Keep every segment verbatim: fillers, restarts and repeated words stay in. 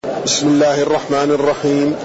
بسم الله الرحمن الرحيم.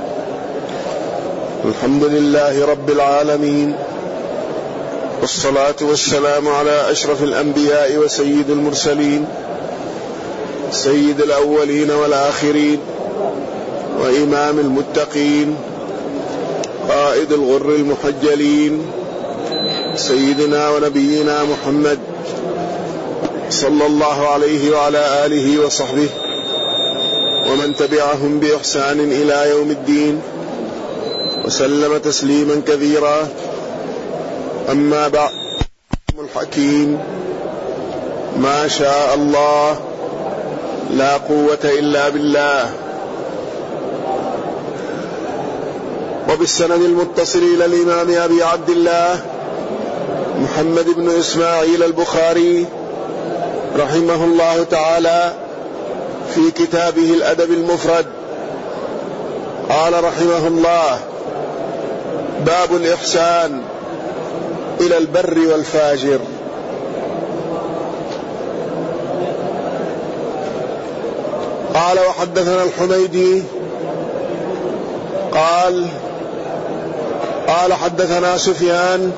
الحمد لله رب العالمين، والصلاة والسلام على أشرف الأنبياء وسيد المرسلين، سيد الأولين والآخرين، وإمام المتقين، قائد الغر المحجلين، سيدنا ونبينا محمد صلى الله عليه وعلى آله وصحبه ومن تبعهم بإحسان إلى يوم الدين، وسلم تسليما كثيرا. أما بعد، الحكيم ما شاء الله لا قوة إلا بالله. وبالسند المتصل إلى الإمام أبي عبد الله محمد بن إسماعيل البخاري رحمه الله تعالى في كتابه الأدب المفرد، قال رحمه الله: باب الإحسان إلى البر والفاجر. قال: وحدثنا الحميدي قال قال حدثنا سفيان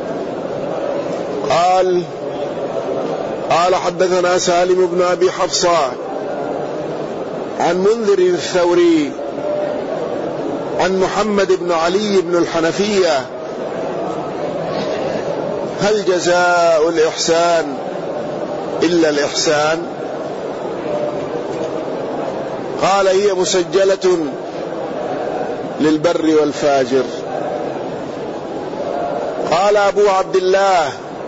قال قال حدثنا سالم بن أبي حفصة عن منذر الثوري عن محمد بن علي بن الحنفية: هل جزاء الإحسان إلا الإحسان؟ قال: هي مسجلة للبر والفاجر. قال أبو عبد الله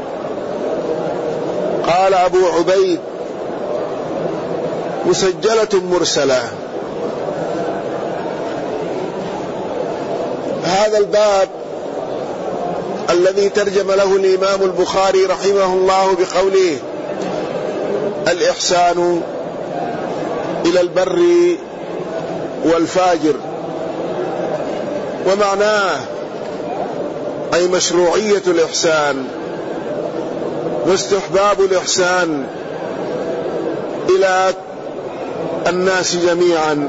قال أبو عبيد: مسجلة مرسلة. هذا الباب الذي ترجم له الإمام البخاري رحمه الله بقوله: الإحسان إلى البر والفاجر، ومعناه أي مشروعية الإحسان واستحباب الإحسان إلى الناس جميعا،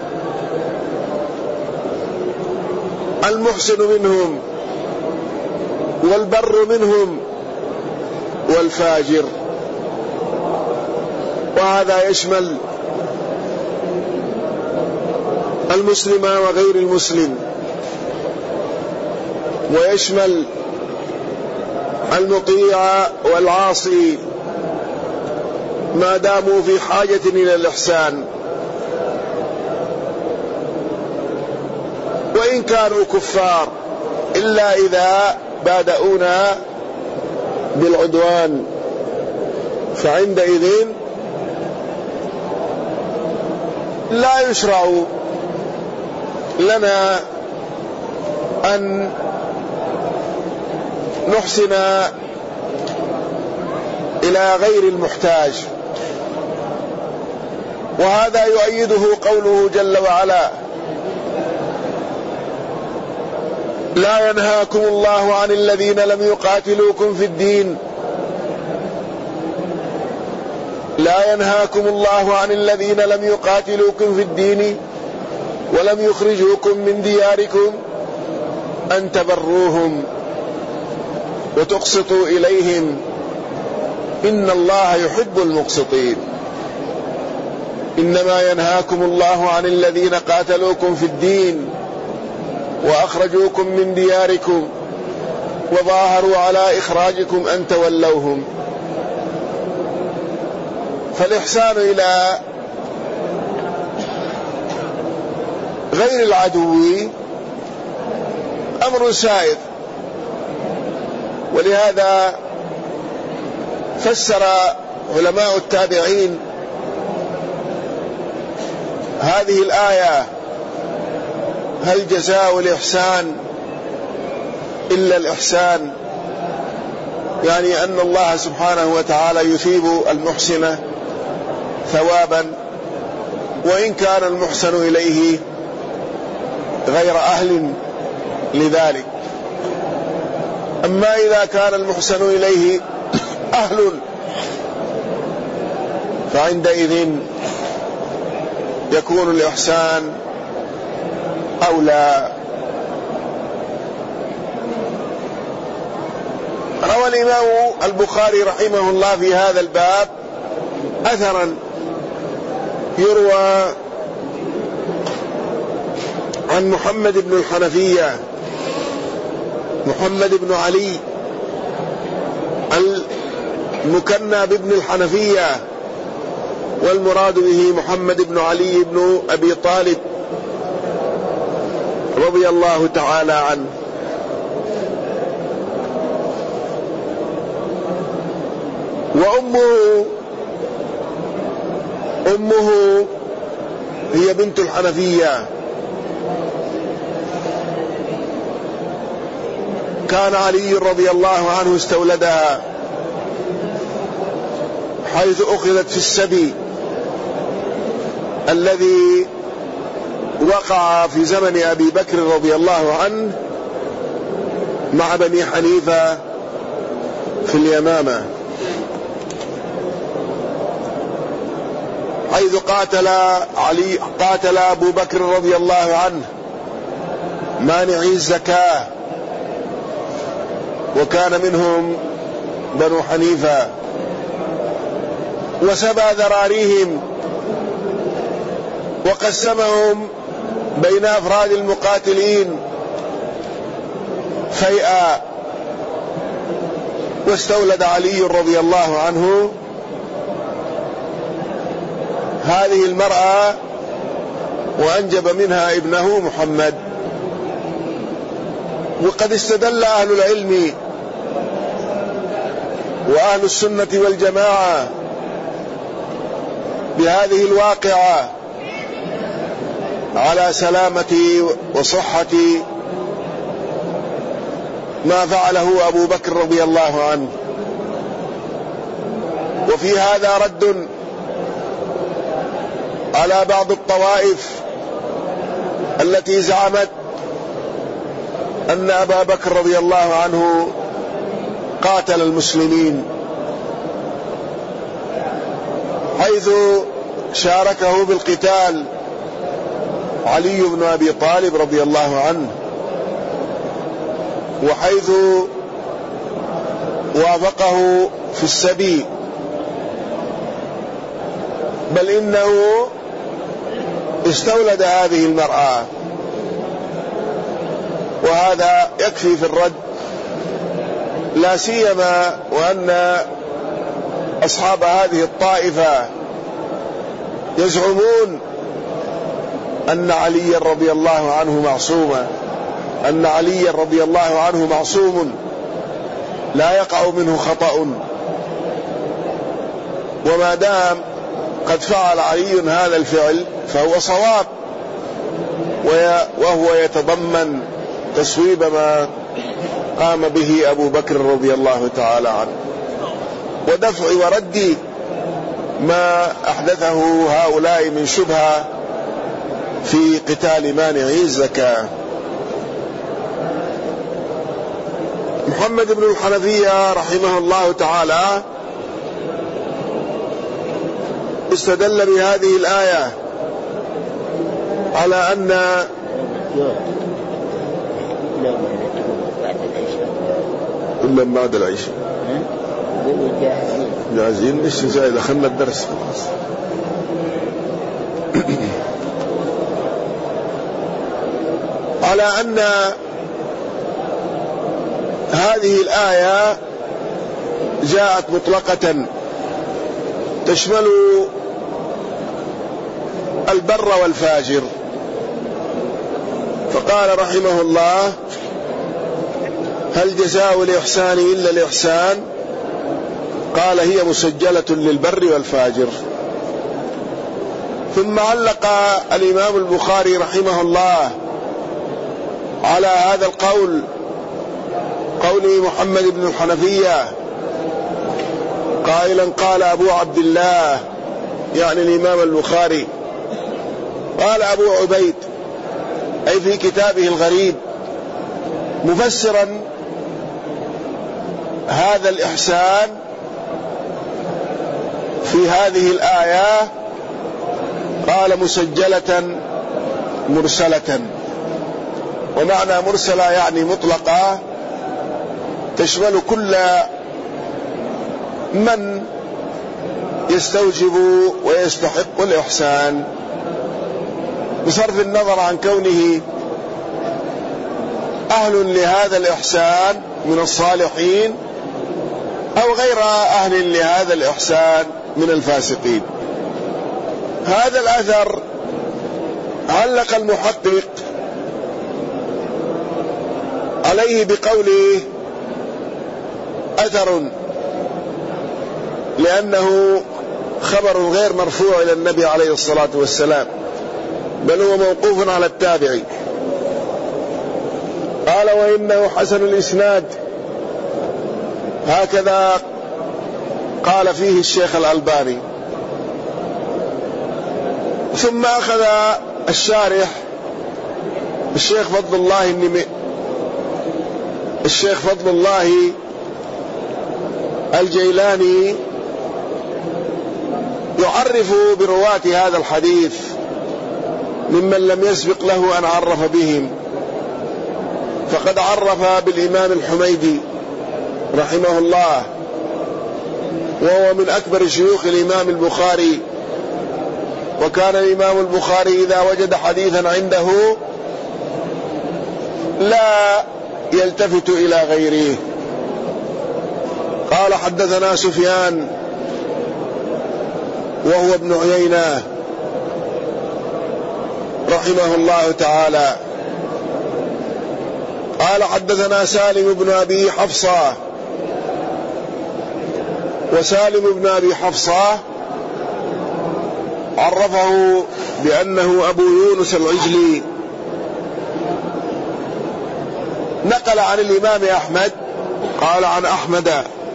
المحسن منهم والبر منهم والفاجر. وهذا يشمل المسلم وغير المسلم، ويشمل المطيع والعاصي ما داموا في حاجة إلى الإحسان، وإن كانوا كفار، إلا إذا بادؤونا بالعدوان، فعندئذ لا يشرع لنا أن نحسن إلى غير المحتاج. وهذا يؤيده قوله جل وعلا: لا ينهاكم الله عن الذين لم يقاتلوكم في الدين لا ينهاكم الله عن الذين لم يقاتلوكم في الدين ولم يخرجوكم من دياركم أن تبروهم وتقسطوا إليهم إن الله يحب المقسطين. إنما ينهاكم الله عن الذين قاتلوكم في الدين وأخرجوكم من دياركم وظاهروا على إخراجكم أن تولوهم. فالإحسان إلى غير العدو أمر سائغ، ولهذا فسر علماء التابعين هذه الآية: هل جزاء الإحسان إلا الإحسان، يعني أن الله سبحانه وتعالى يثيب المحسن ثوابا وإن كان المحسن إليه غير أهل لذلك. أما إذا كان المحسن إليه أهل فعندئذ يكون الإحسان أو لا. روى الإمام البخاري رحمه الله في هذا الباب أثرا يروى عن محمد بن الحنفية، محمد بن علي المكنى بابن الحنفية، والمراد به محمد بن علي بن أبي طالب رضي الله تعالى عنه. وأمه أمه هي بنت الحنفية. كان علي رضي الله عنه استولدها حيث أخذت في السبي الذي وقع في زمن أبي بكر رضي الله عنه مع بني حنيفة في اليمامة، حيث قاتل علي قاتل أبو بكر رضي الله عنه مانعي الزكاة، وكان منهم بنو حنيفة، وسبى ذراريهم وقسمهم بين أفراد المقاتلين فيئا، واستولد علي رضي الله عنه هذه المرأة وأنجب منها ابنه محمد. وقد استدل أهل العلم وأهل السنة والجماعة بهذه الواقعة على سلامة وصحة ما فعله أبو بكر رضي الله عنه. وفي هذا رد على بعض الطوائف التي زعمت أن أبا بكر رضي الله عنه قاتل المسلمين، حيث شاركه بالقتال علي بن أبي طالب رضي الله عنه، وحيث وافقه في السبي، بل إنه استولد هذه المرأة. وهذا يكفي في الرد، لا سيما وأن أصحاب هذه الطائفة يزعمون أن علي رضي الله عنه معصوما أن علي رضي الله عنه معصوم لا يقع منه خطأ، وما دام قد فعل علي هذا الفعل فهو صواب، وهو يتضمن تصويب ما قام به أبو بكر رضي الله تعالى عنه، ودفع ورد ما أحدثه هؤلاء من شبهة في قتال مانعي الزكاة. محمد بن الحنفية رحمه الله تعالى استدل بهذه الآية على أن إلا بعد العشاء جاهزين. إيش زي دخلنا الدرس خلاص. على أن هذه الآية جاءت مطلقة تشمل البر والفاجر. فقال رحمه الله: هل جزاء الإحسان إلا الإحسان؟ قال: هي مسجلة للبر والفاجر. ثم علق الإمام البخاري رحمه الله على هذا القول قول محمد بن الحنفية قائلا: قال أبو عبد الله، يعني الإمام البخاري، قال أبو عبيد، أي في كتابه الغريب، مفسرا هذا الإحسان في هذه الآية، قال مسجلة مرسلة. ومعنى مرسلة يعني مطلقة تشمل كل من يستوجب ويستحق الإحسان، بصرف النظر عن كونه أهل لهذا الإحسان من الصالحين أو غير أهل لهذا الإحسان من الفاسقين. هذا الأثر علق المحقق عليه بقوله أثر، لأنه خبر غير مرفوع إلى النبي عليه الصلاة والسلام، بل هو موقوف على التابعي. قال وإنه حسن الإسناد، هكذا قال فيه الشيخ الألباني. ثم أخذ الشارح الشيخ فضل الله النمي الشيخ فضل الله الجيلاني يعرف برواة هذا الحديث ممن لم يسبق له أن عرف بهم، فقد عرف بالإمام الحميدي رحمه الله، وهو من أكبر شيوخ الإمام البخاري، وكان الإمام البخاري إذا وجد حديثا عنده لا يلتفت إلى غيره. قال حدثنا سفيان وهو ابن عيينة رحمه الله تعالى، قال حدثنا سالم بن أبي حفصة، وسالم بن أبي حفصة عرفه بأنه أبو يونس العجلي. نقل عن الإمام أحمد قال عن أحمد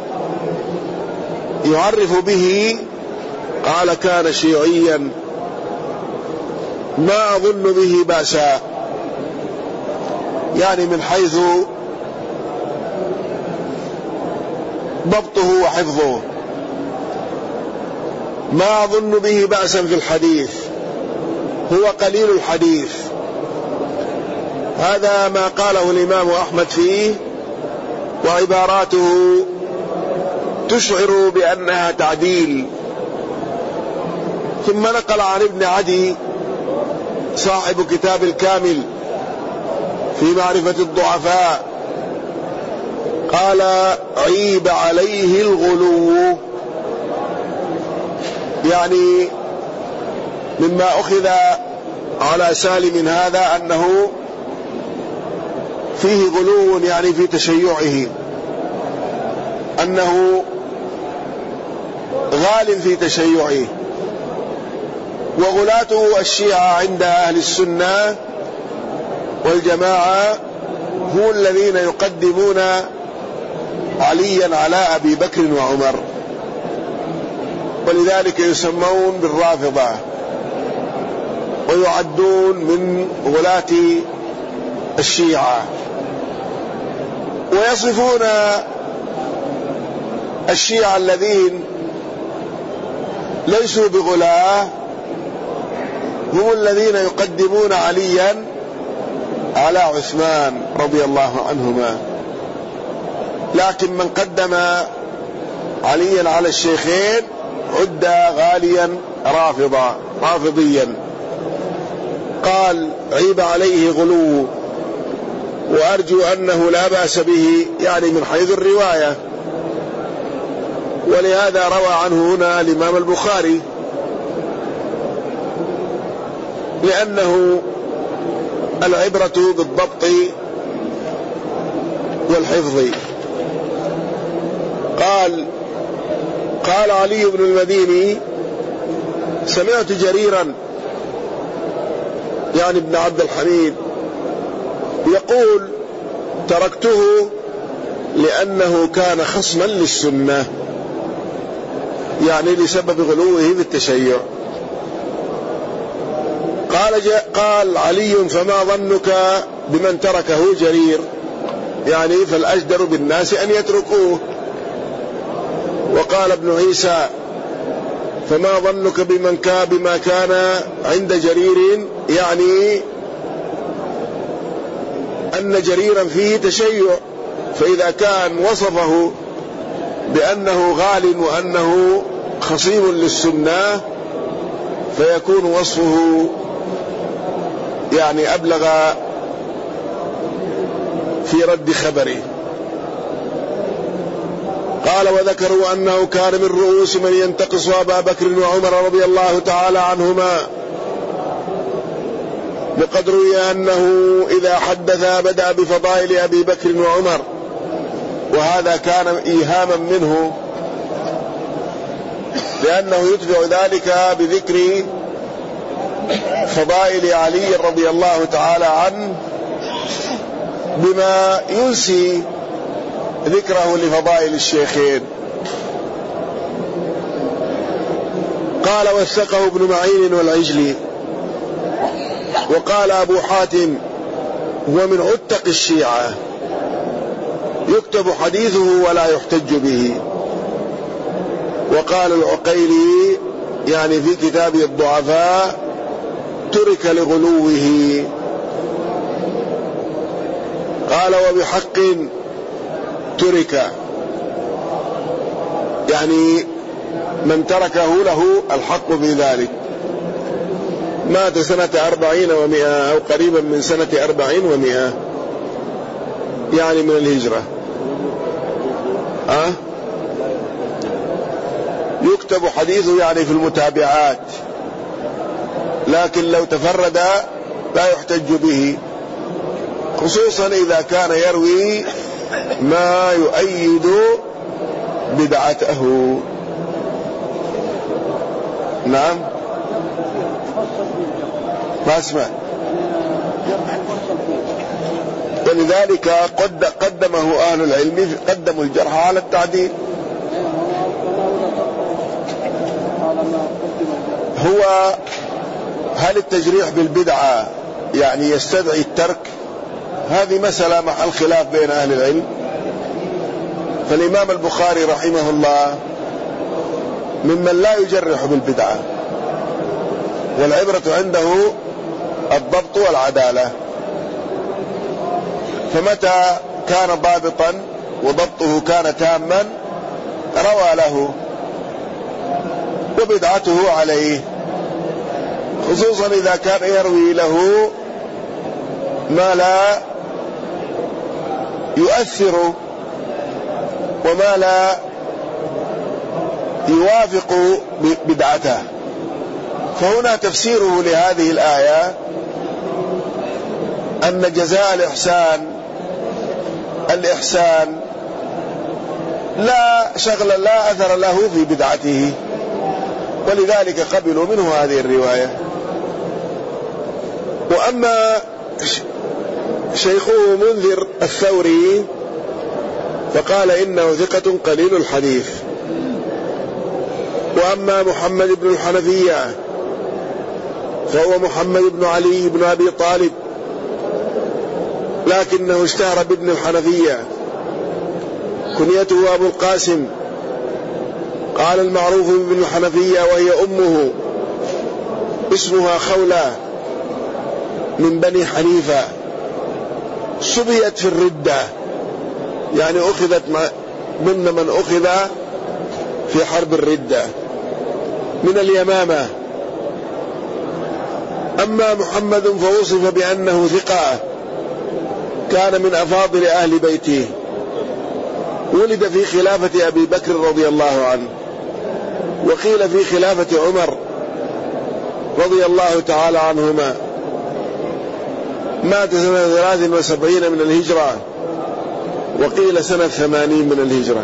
يعرف به، قال كان شيعيا ما أظن به بأسا، يعني من حيث ضبطه وحفظه، ما أظن به بأسا في الحديث، هو قليل الحديث. هذا ما قاله الإمام أحمد فيه، وعباراته تشعر بأنها تعديل. ثم نقل عن ابن عدي صاحب كتاب الكامل في معرفة الضعفاء قال عيب عليه الغلو، يعني مما أخذ على سالم هذا أنه فيه غلو، يعني في تشيعه، أنه غال في تشيعه. وغلاته الشيعة عند أهل السنة والجماعة هم الذين يقدمون عليا على أبي بكر وعمر، ولذلك يسمون بالرافضة، ويعدون من غلاة الشيعة. ويصفون الشيعة الذين ليسوا بغلاة هم الذين يقدمون عليا على عثمان رضي الله عنهما، لكن من قدم عليا على الشيخين عد غاليا رافضا رافضيا. قال عيب عليه غلو، وأرجو أنه لا بأس به، يعني من حيث الرواية، ولهذا روى عنه هنا الإمام البخاري، لأنه العبرة بالضبط والحفظ. قال قال علي بن المديني سمعت جريرا، يعني ابن عبد الحميد، يقول تركته لأنه كان خصما للسنة، يعني لسبب غلوه بالتشيع. قال قال علي فما ظنك بمن تركه جرير، يعني فالأجدر بالناس أن يتركوه. وقال ابن عيسى فما ظنك بمن كان بما كان عند جرير، يعني أن جريرا فيه تشيع، فإذا كان وصفه بأنه غال وأنه خصيم للسنة فيكون وصفه يعني أبلغ في رد خبره. قال وذكروا أنه كان من رؤوس من ينتقص أبا بكر وعمر رضي الله تعالى عنهما، وقد روي أنه إذا حدث بدأ بفضائل أبي بكر وعمر، وهذا كان إيهاما منه لأنه يتبع ذلك بذكر فضائل علي رضي الله تعالى عنه بما ينسي ذكره لفضائل الشيخين. قال وثقه ابن معين والعجلي. وقال أبو حاتم هو من عتق الشيعة، يكتب حديثه ولا يحتج به. وقال العقيلي يعني في كتابه الضعفاء ترك لغلوه. قال وبحق ترك، يعني من تركه له الحق في ذلك. مات سنة أربعين ومئة أو قريبا من سنة أربعين ومئة يعني من الهجرة. أه؟ يكتب حديثه يعني في المتابعات، لكن لو تفرد لا يحتج به، خصوصا إذا كان يروي ما يؤيد بدعته. نعم ما اسمع. ولذلك قد قدمه أهل العلم، قدموا الجرح على التعديل. هو هل التجريح بالبدعة يعني يستدعي الترك؟ هذه مسألة محل خلاف بين أهل العلم. فالإمام البخاري رحمه الله ممن لا يجرح بالبدعة، والعبرة عنده الضبط والعدالة، فمتى كان ضابطا وضبطه كان تاما روى له وبدعته عليه، خصوصا إذا كان يروي له ما لا يؤثر وما لا يوافق بدعته. فهنا تفسيره لهذه الآية أن جزاء الإحسان الإحسان لا شغل لا أثر له في بدعته، ولذلك قبلوا منه هذه الرواية. وأما شيخه منذر الثوري فقال إنه ثقة قليل الحديث. وأما محمد بن الحنفية فهو محمد بن علي بن أبي طالب، لكنه اشتهر بابن الحنفية، كنيته أبو القاسم. قال المعروف بابن الحنفية وهي أمه اسمها خولة من بني حنيفة، سبيت في الردة، يعني أخذت ضمن من أخذ في حرب الردة من اليمامة. أما محمد فوصف بأنه ثقة، كان من أفاضل أهل بيته، ولد في خلافة أبي بكر رضي الله عنه، وقيل في خلافة عمر رضي الله تعالى عنهما. مات سنة ثلاث وسبعين من الهجرة، وقيل سنة ثمانين من الهجرة.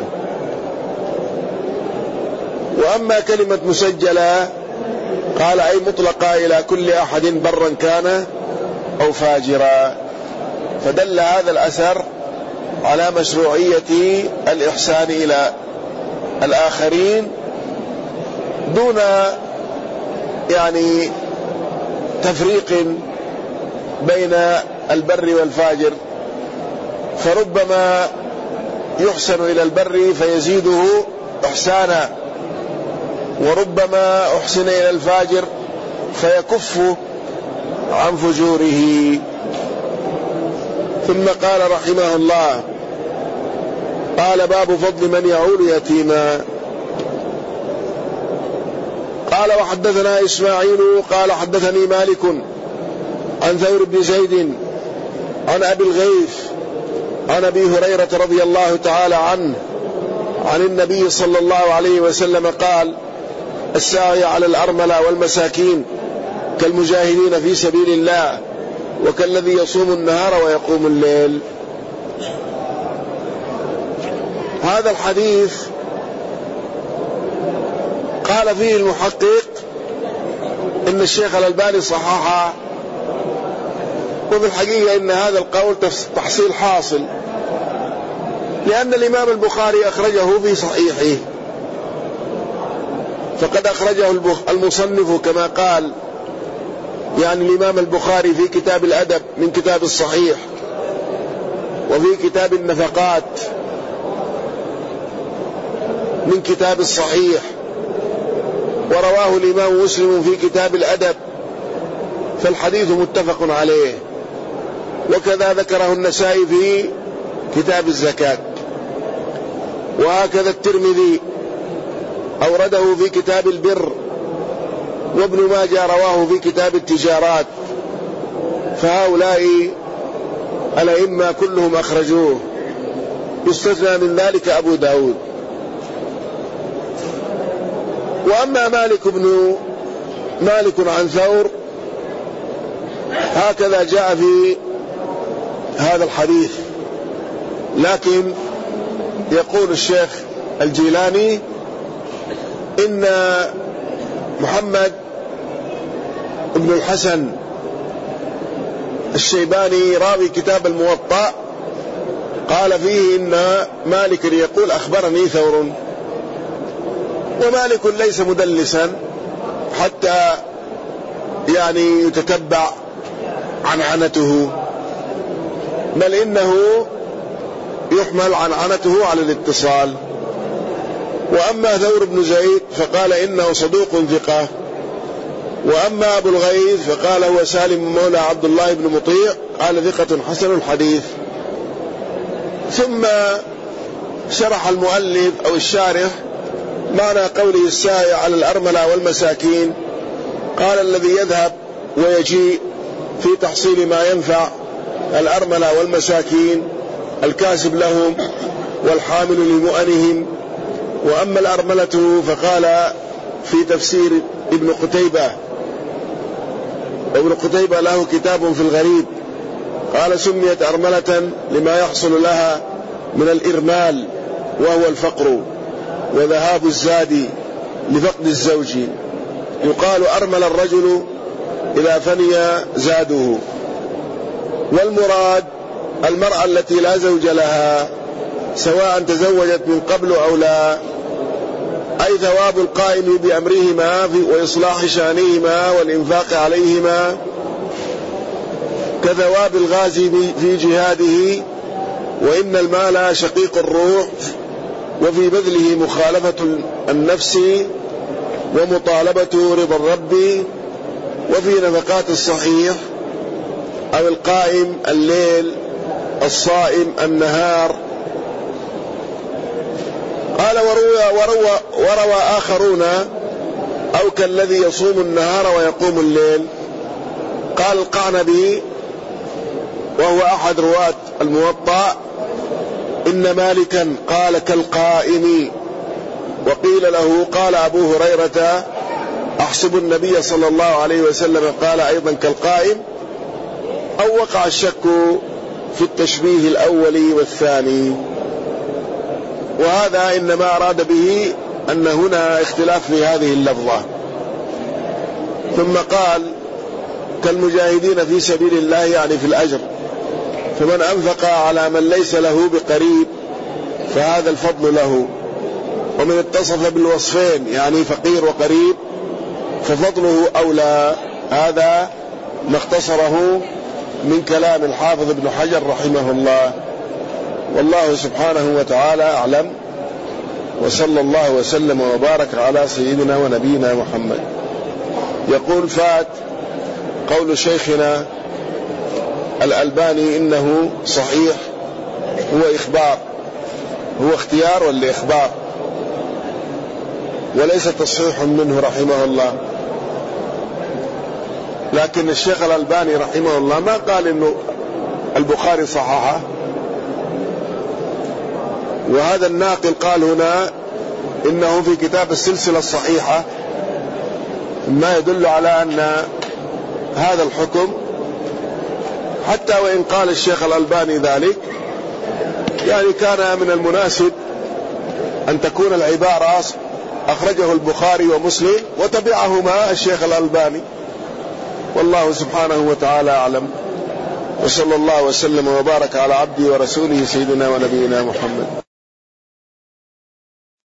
وأما كلمة مسجلة قال أي مطلقة إلى كل أحد برا كان أو فاجرا، فدل هذا الأثر على مشروعية الإحسان إلى الآخرين دون يعني تفريق بين البر والفاجر، فربما يحسن إلى البر فيزيده إحسانا وربما أحسن إلى الفاجر فيكف عن فجوره. ثم قال رحمه الله: قال باب فضل من يعول يتيما. قال: وحدثنا إسماعيل قال حدثني مالك عن ثور بن زيد عن أبي الغيث عن أبي هريرة رضي الله تعالى عنه عن النبي صلى الله عليه وسلم قال: الساعي على الأرملة والمساكين كالمجاهدين في سبيل الله وكالذي يصوم النهار ويقوم الليل. هذا الحديث قال فيه المحقق إن الشيخ الألباني صححه، وفي الحقيقة إن هذا القول تحصيل حاصل، لأن الإمام البخاري أخرجه في صحيحه، فقد أخرجه المصنف كما قال يعني الإمام البخاري في كتاب الأدب من كتاب الصحيح، وفي كتاب النفقات من كتاب الصحيح، ورواه الإمام مسلم في كتاب الأدب، فالحديث متفق عليه. وكذا ذكره النسائي في كتاب الزكاة، وهكذا الترمذي أورده في كتاب البر، وابن ماجه رواه في كتاب التجارات، فهؤلاء الأئمة كلهم أخرجوه، يستثنى من ذلك أبو داود. وأما مالك بن مالك عن ثور هكذا جاء في هذا الحديث، لكن يقول الشيخ الجيلاني إن محمد بن الحسن الشيباني راوي كتاب الموطأ قال فيه إن مالك يقول أخبرني ثور، ومالك ليس مدلسا حتى يعني يتتبع عنعنته، بل إنه يحمل عنعنته على الاتصال. وأما ثور بن زيد فقال إنه صدوق ثقة، وأما أبو الغيث فقال هو سالم مولى عبد الله بن مطيع قال ثقة حسن الحديث. ثم شرح المؤلف أو الشارح معنى قوله الساعي على الأرملة والمساكين، قال الذي يذهب ويجيء في تحصيل ما ينفع الأرملة والمساكين الكاسب لهم والحامل لمؤنهم. وأما الأرملة فقال في تفسير ابن قتيبة، ابن قتيبة له كتاب في الغريب، قال سميت أرملة لما يحصل لها من الإرمال وهو الفقر وذهاب الزاد لفقد الزوج، يقال أرمل الرجل إذا فني زاده. والمراد المرأة التي لا زوج لها سواء تزوجت من قبل أو لا، أي ثواب القائم بأمرهما وإصلاح شانهما والإنفاق عليهما كثواب الغازي في جهاده. وإن المال شقيق الروح، وفي بذله مخالفة النفس ومطالبة رضا الرب. وفي نفقات الصحيح أو القائم الليل الصائم النهار. قال وروى, وروى, وروى آخرون أو كالذي يصوم النهار ويقوم الليل. قال القعنبي وهو أحد رواة الموطأ إن مالكا قال كالقائم، وقيل له قال أبو هريرة أحسب النبي صلى الله عليه وسلم قال أيضا كالقائم، أو وقع الشك في التشبيه الأول والثاني. وهذا إنما أراد به أن هنا اختلاف في هذه اللفظة. ثم قال كالمجاهدين في سبيل الله يعني في الأجر، فمن أنفق على من ليس له بقريب فهذا الفضل له، ومن اتصف بالوصفين يعني فقير وقريب ففضله أولى. هذا ما اختصره من كلام الحافظ ابن حجر رحمه الله، والله سبحانه وتعالى أعلم. وصلى الله وسلم وبارك على سيدنا ونبينا محمد. يقول فات قول شيخنا الألباني إنه صحيح، هو إخبار، هو اختيار ولا إخبار، وليس تصحيح منه رحمه الله. لكن الشيخ الألباني رحمه الله ما قال إنه البخاري صححه، وهذا الناقل قال هنا إنه في كتاب السلسلة الصحيحة، ما يدل على أن هذا الحكم، حتى وإن قال الشيخ الألباني ذلك يعني كان من المناسب أن تكون العبارة أخرجه البخاري ومسلم وتبعهما الشيخ الألباني، والله سبحانه وتعالى أعلم. وصلى الله وسلم وبارك على عبده ورسوله سيدنا ونبينا محمد.